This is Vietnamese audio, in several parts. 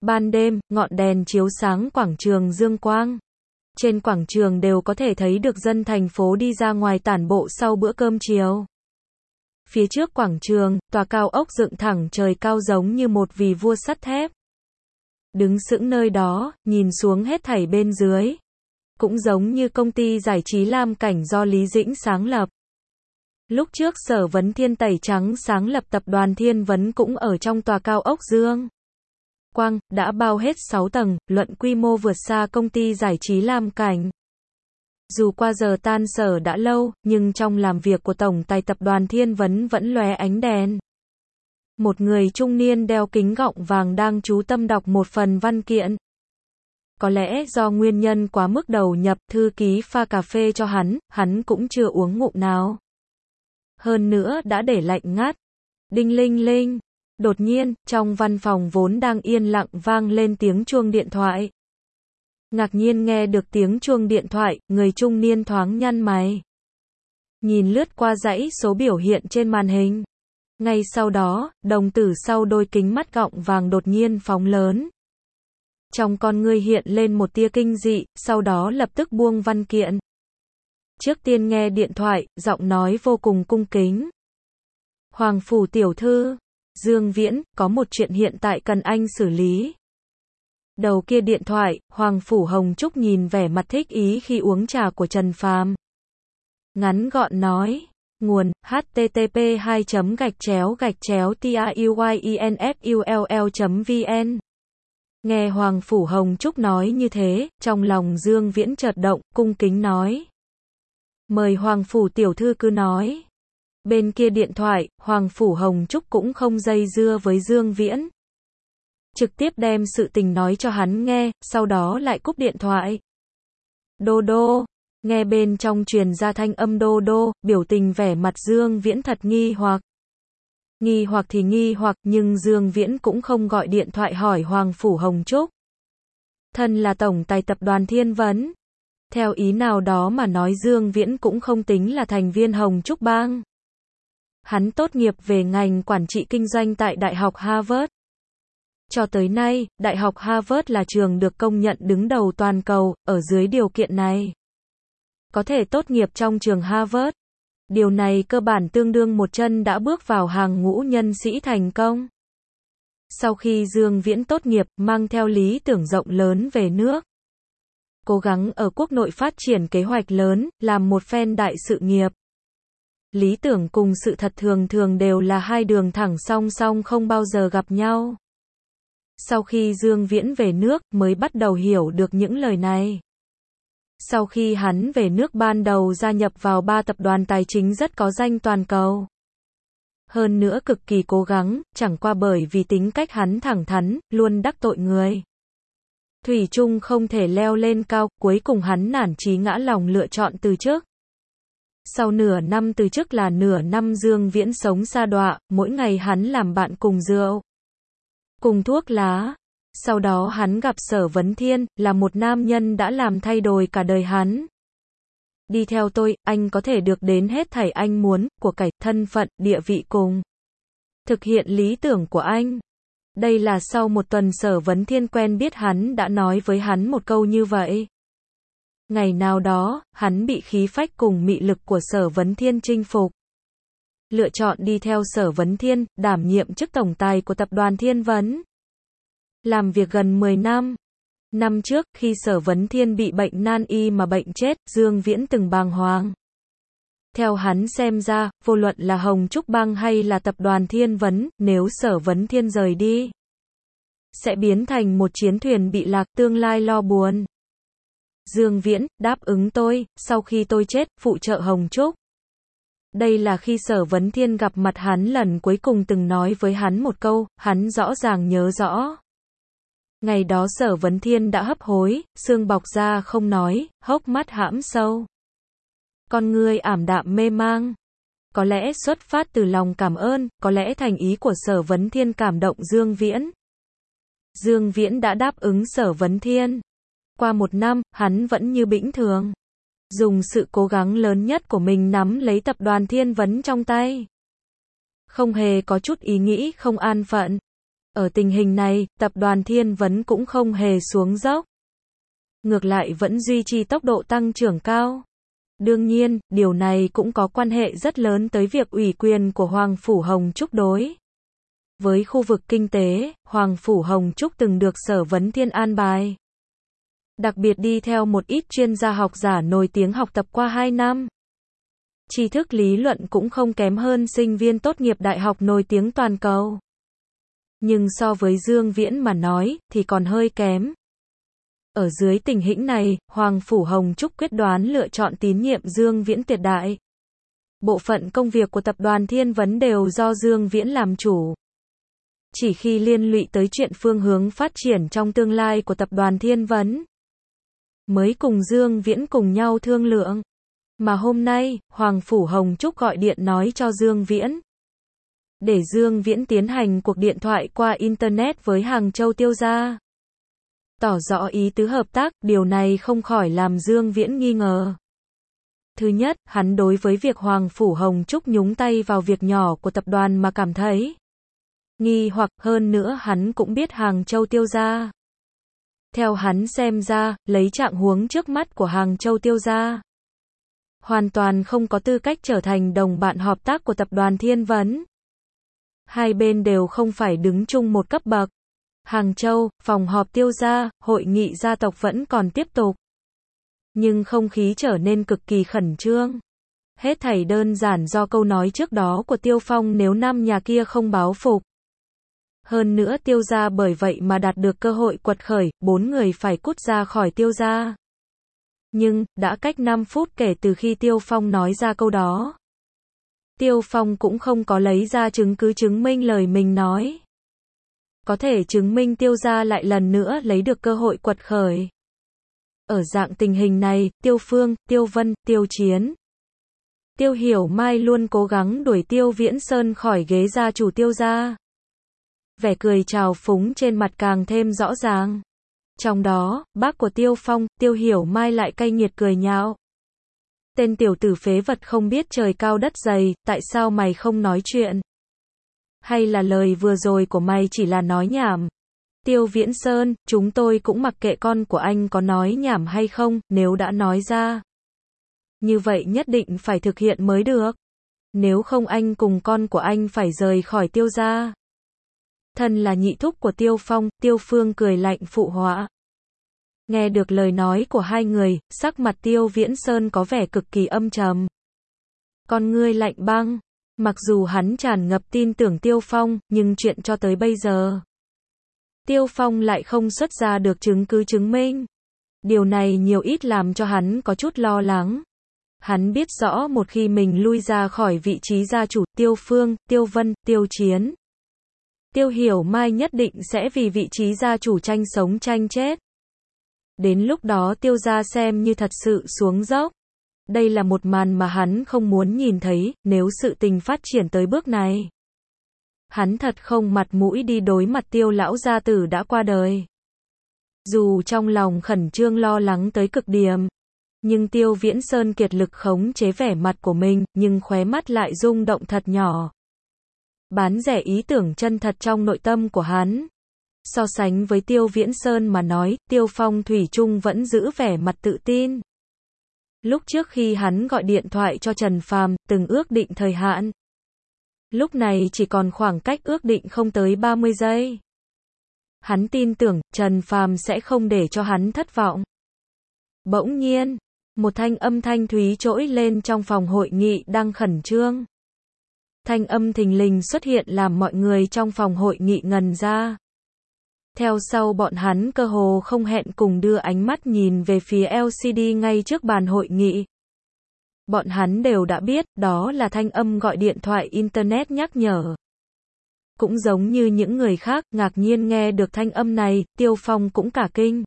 Ban đêm, ngọn đèn chiếu sáng quảng trường dương quang. Trên quảng trường đều có thể thấy được dân thành phố đi ra ngoài tản bộ sau bữa cơm chiều. Phía trước quảng trường, tòa cao ốc dựng thẳng trời cao giống như một vì vua sắt thép. Đứng sững nơi đó, nhìn xuống hết thảy bên dưới. Cũng giống như công ty giải trí Lam Cảnh do Lý Dĩnh sáng lập. Lúc trước Sở Vấn Thiên tẩy trắng sáng lập tập đoàn Thiên Vấn cũng ở trong tòa cao ốc Dương Quang, đã bao hết 6 tầng, luận quy mô vượt xa công ty giải trí Lam Cảnh. Dù qua giờ tan sở đã lâu, nhưng trong làm việc của tổng tài tập đoàn Thiên Vấn vẫn lóe ánh đèn. Một người trung niên đeo kính gọng vàng đang chú tâm đọc một phần văn kiện. Có lẽ do nguyên nhân quá mức đầu nhập, thư ký pha cà phê cho hắn cũng chưa uống ngụm nào. Hơn nữa đã để lạnh ngắt. Đinh linh linh. Đột nhiên, trong văn phòng vốn đang yên lặng vang lên tiếng chuông điện thoại. Ngạc nhiên nghe được tiếng chuông điện thoại, người trung niên thoáng nhăn mày. Nhìn lướt qua dãy số biểu hiện trên màn hình. Ngay sau đó, đồng tử sau đôi kính mắt gọng vàng đột nhiên phóng lớn. Trong con ngươi hiện lên một tia kinh dị, sau đó lập tức buông văn kiện. Trước tiên nghe điện thoại, giọng nói vô cùng cung kính. Hoàng phủ tiểu thư, Dương Viễn, có một chuyện hiện tại cần anh xử lý. Đầu kia điện thoại, Hoàng phủ Hồng Trúc nhìn vẻ mặt thích ý khi uống trà của Trần Phàm. Ngắn gọn nói, nguồn, http://tiuyinfull.vn. Nghe Hoàng phủ Hồng Trúc nói như thế, trong lòng Dương Viễn chợt động, cung kính nói. Mời Hoàng phủ tiểu thư cứ nói. Bên kia điện thoại, Hoàng phủ Hồng Trúc cũng không dây dưa với Dương Viễn. Trực tiếp đem sự tình nói cho hắn nghe, sau đó lại cúp điện thoại. Đô đô, nghe bên trong truyền ra thanh âm đô đô, biểu tình vẻ mặt Dương Viễn thật nghi hoặc. Nghi hoặc thì nghi hoặc, nhưng Dương Viễn cũng không gọi điện thoại hỏi Hoàng phủ Hồng Trúc. Thân là tổng tài tập đoàn Thiên Vấn. Theo ý nào đó mà nói Dương Viễn cũng không tính là thành viên Hồng Trúc Bang. Hắn tốt nghiệp về ngành quản trị kinh doanh tại Đại học Harvard. Cho tới nay, Đại học Harvard là trường được công nhận đứng đầu toàn cầu, ở dưới điều kiện này. Có thể tốt nghiệp trong trường Harvard. Điều này cơ bản tương đương một chân đã bước vào hàng ngũ nhân sĩ thành công. Sau khi Dương Viễn tốt nghiệp, mang theo lý tưởng rộng lớn về nước. Cố gắng ở quốc nội phát triển kế hoạch lớn, làm một phen đại sự nghiệp. Lý tưởng cùng sự thật thường thường đều là hai đường thẳng song song không bao giờ gặp nhau. Sau khi Dương Viễn về nước, mới bắt đầu hiểu được những lời này. Sau khi hắn về nước ban đầu gia nhập vào 3 tập đoàn tài chính rất có danh toàn cầu. Hơn nữa cực kỳ cố gắng, chẳng qua bởi vì tính cách hắn thẳng thắn, luôn đắc tội người. Thủy chung không thể leo lên cao, cuối cùng hắn nản chí ngã lòng lựa chọn từ chức. Sau nửa năm từ chức là nửa năm Dương Viễn sống sa đọa, mỗi ngày hắn làm bạn cùng rượu, cùng thuốc lá. Sau đó hắn gặp Sở Vấn Thiên, là một nam nhân đã làm thay đổi cả đời hắn. Đi theo tôi, anh có thể được đến hết thảy anh muốn, của cải, thân phận, địa vị cùng thực hiện lý tưởng của anh. Đây là sau một tuần Sở Vấn Thiên quen biết hắn đã nói với hắn một câu như vậy. Ngày nào đó, hắn bị khí phách cùng mị lực của Sở Vấn Thiên chinh phục. Lựa chọn đi theo Sở Vấn Thiên, đảm nhiệm chức tổng tài của tập đoàn Thiên Vấn. Làm việc gần 10 năm. Năm trước, khi Sở Vấn Thiên bị bệnh nan y mà bệnh chết, Dương Viễn từng bàng hoàng. Theo hắn xem ra, vô luận là Hồng Trúc Bang hay là tập đoàn Thiên Vấn, nếu Sở Vấn Thiên rời đi, sẽ biến thành một chiến thuyền bị lạc, tương lai lo buồn. Dương Viễn, đáp ứng tôi, sau khi tôi chết, phụ trợ Hồng Trúc. Đây là khi Sở Vấn Thiên gặp mặt hắn lần cuối cùng từng nói với hắn một câu, hắn rõ ràng nhớ rõ. Ngày đó Sở Vấn Thiên đã hấp hối, xương bọc ra không nói, hốc mắt hãm sâu. Con người ảm đạm mê mang. Có lẽ xuất phát từ lòng cảm ơn, có lẽ thành ý của Sở Vấn Thiên cảm động Dương Viễn. Dương Viễn đã đáp ứng Sở Vấn Thiên. Qua một năm, hắn vẫn như bĩnh thường. Dùng sự cố gắng lớn nhất của mình nắm lấy tập đoàn Thiên Vấn trong tay. Không hề có chút ý nghĩ không an phận. Ở tình hình này, tập đoàn Thiên Vấn cũng không hề xuống dốc. Ngược lại vẫn duy trì tốc độ tăng trưởng cao. Đương nhiên, điều này cũng có quan hệ rất lớn tới việc ủy quyền của Hoàng Phủ Hồng Trúc đối với khu vực kinh tế. Hoàng Phủ Hồng Trúc từng được Sở Vấn Thiên an bài, đặc biệt đi theo một ít chuyên gia học giả nổi tiếng học tập qua 2 năm. Tri thức lý luận cũng không kém hơn sinh viên tốt nghiệp đại học nổi tiếng toàn cầu. Nhưng so với Dương Viễn mà nói, thì còn hơi kém. Ở dưới tình hình này, Hoàng Phủ Hồng Trúc quyết đoán lựa chọn tín nhiệm Dương Viễn tuyệt đại. Bộ phận công việc của tập đoàn Thiên Vấn đều do Dương Viễn làm chủ. Chỉ khi liên lụy tới chuyện phương hướng phát triển trong tương lai của tập đoàn Thiên Vấn, mới cùng Dương Viễn cùng nhau thương lượng. Mà hôm nay, Hoàng Phủ Hồng Trúc gọi điện nói cho Dương Viễn, để Dương Viễn tiến hành cuộc điện thoại qua Internet với Hàng Châu Tiêu gia, tỏ rõ ý tứ hợp tác. Điều này không khỏi làm Dương Viễn nghi ngờ. Thứ nhất, hắn đối với việc Hoàng Phủ Hồng Trúc nhúng tay vào việc nhỏ của tập đoàn mà cảm thấy nghi hoặc. Hơn nữa hắn cũng biết Hàng Châu Tiêu gia. Theo hắn xem ra, lấy trạng huống trước mắt của Hàng Châu Tiêu gia, hoàn toàn không có tư cách trở thành đồng bạn hợp tác của tập đoàn Thiên Vấn. Hai bên đều không phải đứng chung một cấp bậc. Hàng Châu, phòng họp Tiêu gia, hội nghị gia tộc vẫn còn tiếp tục. Nhưng không khí trở nên cực kỳ khẩn trương. Hết thảy đơn giản do câu nói trước đó của Tiêu Phong nếu năm nhà kia không báo phục. Hơn nữa Tiêu gia bởi vậy mà đạt được cơ hội quật khởi, 4 người phải cút ra khỏi Tiêu gia. Nhưng, đã cách 5 phút kể từ khi Tiêu Phong nói ra câu đó. Tiêu Phong cũng không có lấy ra chứng cứ chứng minh lời mình nói. Có thể chứng minh Tiêu gia lại lần nữa lấy được cơ hội quật khởi. Ở dạng tình hình này, Tiêu Phương, Tiêu Vân, Tiêu Chiến, Tiêu Hiểu Mai luôn cố gắng đuổi Tiêu Viễn Sơn khỏi ghế gia chủ Tiêu gia. Vẻ cười trào phúng trên mặt càng thêm rõ ràng. Trong đó, bác của Tiêu Phong, Tiêu Hiểu Mai lại cay nghiệt cười nhạo. Tên tiểu tử phế vật không biết trời cao đất dày, tại sao mày không nói chuyện? Hay là lời vừa rồi của mày chỉ là nói nhảm? Tiêu Viễn Sơn, chúng tôi cũng mặc kệ con của anh có nói nhảm hay không, nếu đã nói ra. Như vậy nhất định phải thực hiện mới được. Nếu không anh cùng con của anh phải rời khỏi Tiêu gia. Thân là nhị thúc của Tiêu Phong, Tiêu Phương cười lạnh phụ họa. Nghe được lời nói của hai người, sắc mặt Tiêu Viễn Sơn có vẻ cực kỳ âm trầm. Con ngươi lạnh băng. Mặc dù hắn tràn ngập tin tưởng Tiêu Phong, nhưng chuyện cho tới bây giờ, Tiêu Phong lại không xuất ra được chứng cứ chứng minh. Điều này nhiều ít làm cho hắn có chút lo lắng. Hắn biết rõ một khi mình lui ra khỏi vị trí gia chủ, Tiêu Phương, Tiêu Vân, Tiêu Chiến, Tiêu Hiểu Mai nhất định sẽ vì vị trí gia chủ tranh sống tranh chết. Đến lúc đó Tiêu gia xem như thật sự xuống dốc. Đây là một màn mà hắn không muốn nhìn thấy, nếu sự tình phát triển tới bước này. Hắn thật không mặt mũi đi đối mặt Tiêu lão gia tử đã qua đời. Dù trong lòng khẩn trương lo lắng tới cực điểm, nhưng Tiêu Viễn Sơn kiệt lực khống chế vẻ mặt của mình, nhưng khóe mắt lại rung động thật nhỏ. Bán rẻ ý tưởng chân thật trong nội tâm của hắn. So sánh với Tiêu Viễn Sơn mà nói, Tiêu Phong thủy chung vẫn giữ vẻ mặt tự tin. Lúc trước khi hắn gọi điện thoại cho Trần Phàm, từng ước định thời hạn. Lúc này chỉ còn khoảng cách ước định không tới 30 giây. Hắn tin tưởng, Trần Phàm sẽ không để cho hắn thất vọng. Bỗng nhiên, một thanh âm thanh thúy trỗi lên trong phòng hội nghị đang khẩn trương. Thanh âm thình lình xuất hiện làm mọi người trong phòng hội nghị ngần ra. Theo sau bọn hắn cơ hồ không hẹn cùng đưa ánh mắt nhìn về phía LCD ngay trước bàn hội nghị. Bọn hắn đều đã biết, đó là thanh âm gọi điện thoại Internet nhắc nhở. Cũng giống như những người khác, ngạc nhiên nghe được thanh âm này, Tiêu Phong cũng cả kinh.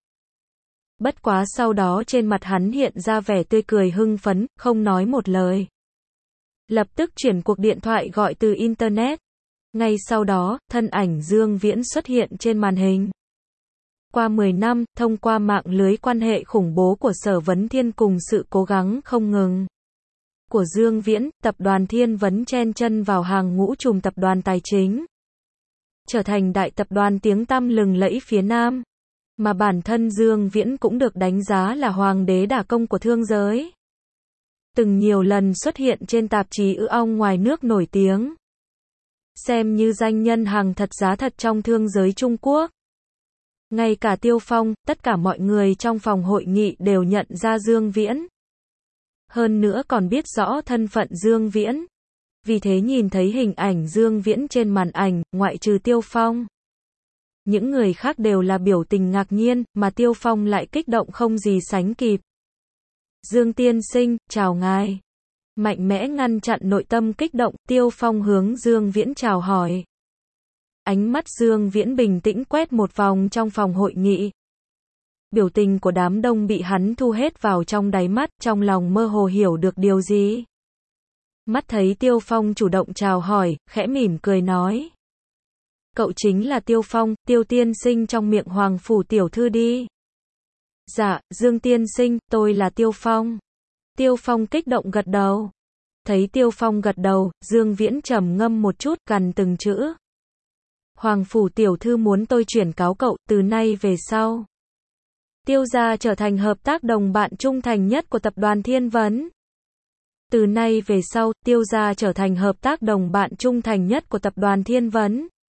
Bất quá sau đó trên mặt hắn hiện ra vẻ tươi cười hưng phấn, không nói một lời. Lập tức chuyển cuộc điện thoại gọi từ Internet. Ngay sau đó, thân ảnh Dương Viễn xuất hiện trên màn hình. Qua 10 năm, thông qua mạng lưới quan hệ khủng bố của Sở Vấn Thiên cùng sự cố gắng không ngừng của Dương Viễn, tập đoàn Thiên Vấn chen chân vào hàng ngũ trùm tập đoàn tài chính. trở thành đại tập đoàn tiếng tăm lừng lẫy phía Nam. Mà bản thân Dương Viễn cũng được đánh giá là hoàng đế đả công của thương giới. Từng nhiều lần xuất hiện trên tạp chí ư ong ngoài nước nổi tiếng. Xem như danh nhân hàng thật giá thật trong thương giới Trung Quốc. Ngay cả Tiêu Phong, tất cả mọi người trong phòng hội nghị đều nhận ra Dương Viễn. Hơn nữa còn biết rõ thân phận Dương Viễn. Vì thế nhìn thấy hình ảnh Dương Viễn trên màn ảnh, ngoại trừ Tiêu Phong. Những người khác đều là biểu tình ngạc nhiên, mà Tiêu Phong lại kích động không gì sánh kịp. Dương tiên sinh, chào ngài. Mạnh mẽ ngăn chặn nội tâm kích động, Tiêu Phong hướng Dương Viễn chào hỏi. Ánh mắt Dương Viễn bình tĩnh quét một vòng trong phòng hội nghị. Biểu tình của đám đông bị hắn thu hết vào trong đáy mắt, trong lòng mơ hồ hiểu được điều gì. Mắt thấy Tiêu Phong chủ động chào hỏi, khẽ mỉm cười nói. Cậu chính là Tiêu Phong, Tiêu tiên sinh trong miệng Hoàng phủ tiểu thư đi. Dạ, Dương tiên sinh, tôi là Tiêu Phong. Tiêu Phong kích động gật đầu. Thấy Tiêu Phong gật đầu, Dương Viễn trầm ngâm một chút, gằn từng chữ. Hoàng phủ tiểu thư muốn tôi chuyển cáo cậu, từ nay về sau. Tiêu gia trở thành hợp tác đồng bạn trung thành nhất của tập đoàn Thiên Vấn. Từ nay về sau, Tiêu gia trở thành hợp tác đồng bạn trung thành nhất của tập đoàn Thiên Vấn.